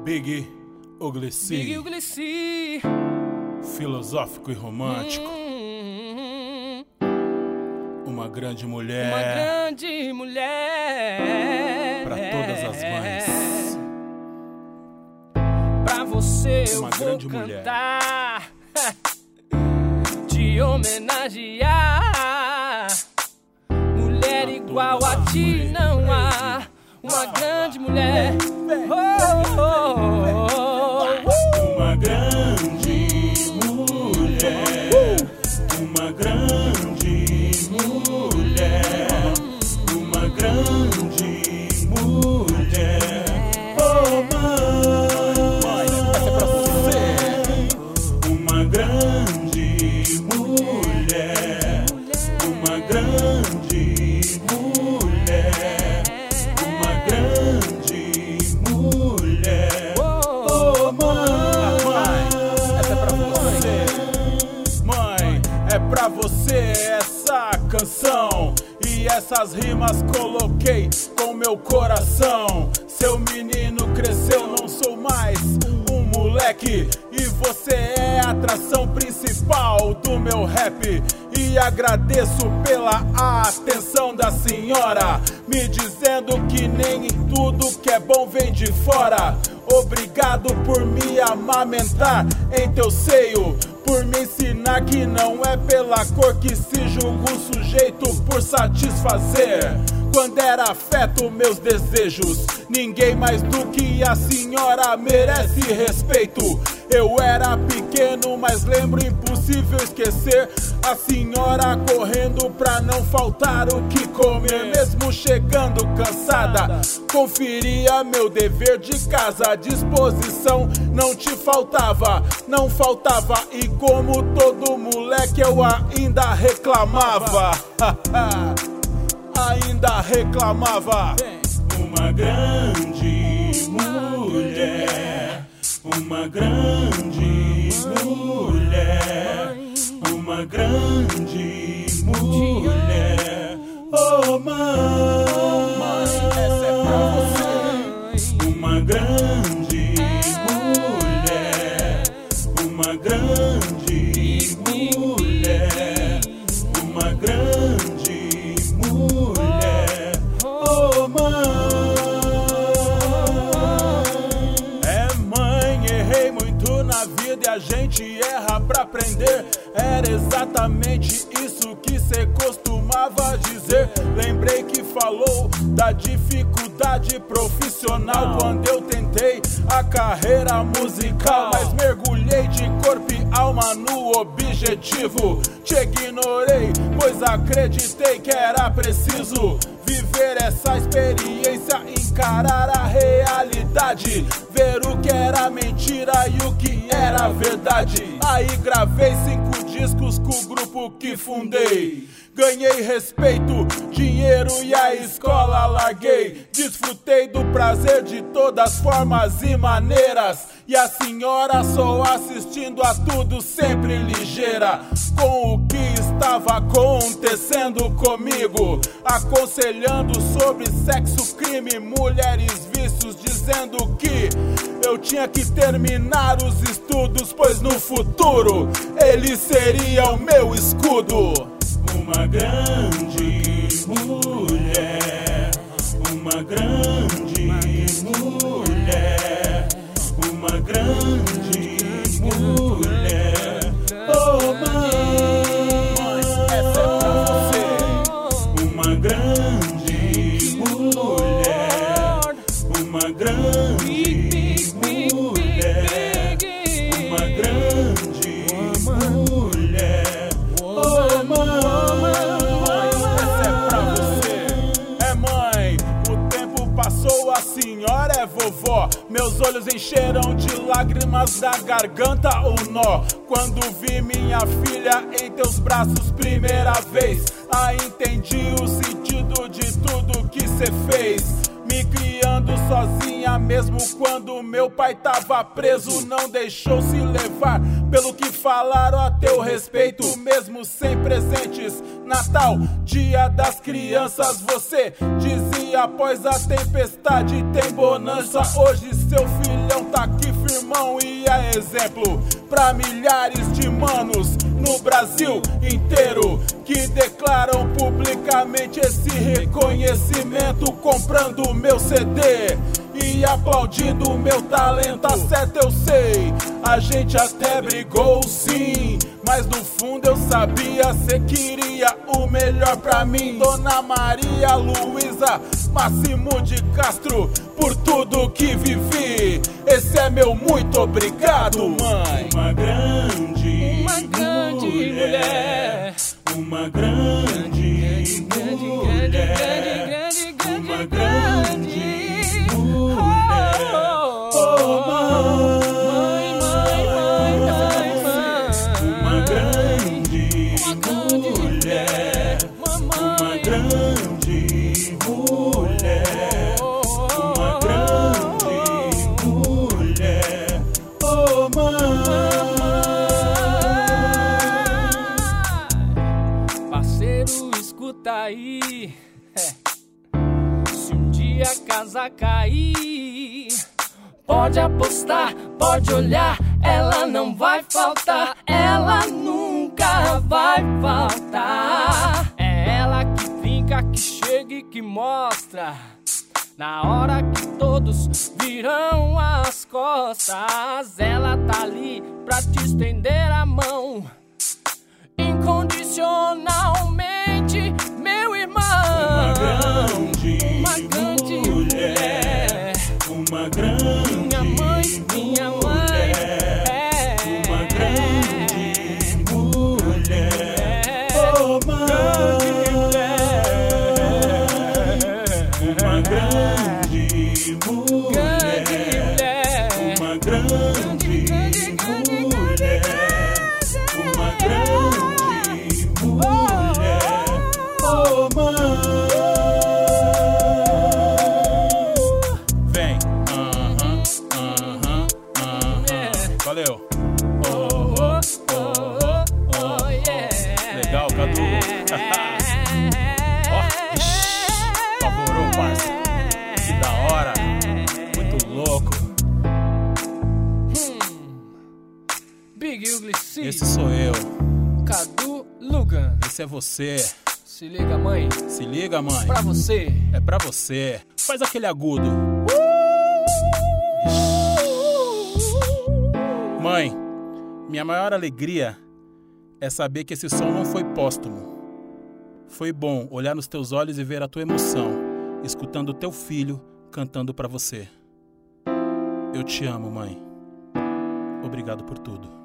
Big Uglessi, filosófico e romântico. Uma grande mulher pra todas as mães. Pra você eu Uma vou grande mulher. cantar, te homenagear. Mulher igual a ti não há. Uma grande mulher. Uma grande mulher. Uma grande mulher. Uma grande mulher. Oh, mãe, essa é pra você. Uma grande mulher. Uma grande mulher. Uma grande mulher. Oh, mãe, essa é pra você. Mãe, é pra você essa canção. E essas rimas coloquei com meu coração. Seu menino cresceu, não sou mais um moleque. E você é a atração principal do meu rap. E agradeço pela atenção da senhora, me dizendo que nem tudo que é bom vem de fora. Obrigado por me amamentar em teu seio, por me ensinar que não é pela cor que se julga um sujeito por satisfazer. Quando era afeto meus desejos, ninguém mais do que a senhora merece respeito. Eu era pequeno, mas lembro impossível esquecer a senhora correndo pra não faltar o que comer. Mesmo chegando cansada, conferia meu dever de casa. A disposição não te faltava, não faltava. E como todo moleque eu ainda reclamava. Ainda reclamava. Uma grande mulher. Uma grande mulher. Uma grande mulher. Oh, mãe, essa é pra você. Uma grande mulher. Uma grande mulher. Uma grande mulher. Oh, mãe. Errei muito na vida e a gente erra pra aprender. Era exatamente isso que cê costumava dizer. Lembrei que falou da dificuldade profissional quando eu tentei a carreira musical, mas mergulhei de corpo e alma no objetivo. Te ignorei, pois acreditei que era preciso viver essa experiência, encarar a realidade, ver o que era mentira e o que era verdade. Aí gravei 5 discos com o grupo que fundei. Ganhei respeito, dinheiro e a escola larguei. Desfrutei do prazer de todas formas e maneiras. E a senhora só assistindo a tudo, sempre ligeira com o que estava acontecendo comigo, aconselhando sobre sexo, crime, mulheres, vícios, dizendo que eu tinha que terminar os estudos, pois no futuro ele seria o meu escudo. Uma grande mulher, uma grande mulher, uma grande mulher. Oh, mãe, essa é pra você. Uma grande mulher, uma grande mulher, uma grande mulher. Oh, mãe, essa é pra você. É, mãe, o tempo passou, a senhora é vovó. Meus olhos encheram de lágrimas da garganta um nó quando vi minha filha em teus braços primeira vez. Aí entendi o sentido de tudo que cê fez, me criando sozinha mesmo quando meu pai tava preso. Não deixou se levar pelo que falaram a teu respeito, mesmo sem presentes. Natal, dia das crianças, você dizia após a tempestade tem bonança. Hoje seu filhão tá irmão e é exemplo pra milhares de manos no Brasil inteiro que declaram publicamente esse reconhecimento, comprando meu CD e aplaudindo meu talento. Tá certo, eu sei, a gente até brigou sim, mas no fundo eu sabia, cê queria o melhor pra mim. Dona Maria Luísa Máximo de Castro, por tudo que vivi, esse é meu muito obrigado, mãe. Uma grande mulher, uma grande mulher, uma grande mulher. Oh, mãe, uma grande mulher, uma grande mulher, uma grande mulher. Oh, parceiro, escuta aí. Se um dia a casa cair, pode apostar, pode olhar, ela não vai faltar, ela nunca vai faltar. É ela que brinca, que chega e que mostra, na hora que todos viram as costas. Ela tá ali pra te estender a mão, incondicionalmente, meu irmão. Uma grande mulher, uma grande minha mãe, uma grande mulher. Oh, mãe, uma grande mulher, uma grande mulher, uma grande mulher. Oh, mãe. Vem. Valeu. Legal, Cadu. Favorou, parça. Que da hora. Muito louco. Big Ugly C, Esse sou eu. Cadu Lugan. Esse é você. Se liga, mãe, Se liga, mãe. pra você. É pra você. Faz aquele agudo. Mãe, minha maior alegria é saber que esse som não foi póstumo. Foi bom olhar nos teus olhos e ver a tua emoção, escutando o teu filho cantando pra você. Eu te amo, mãe. Obrigado por tudo.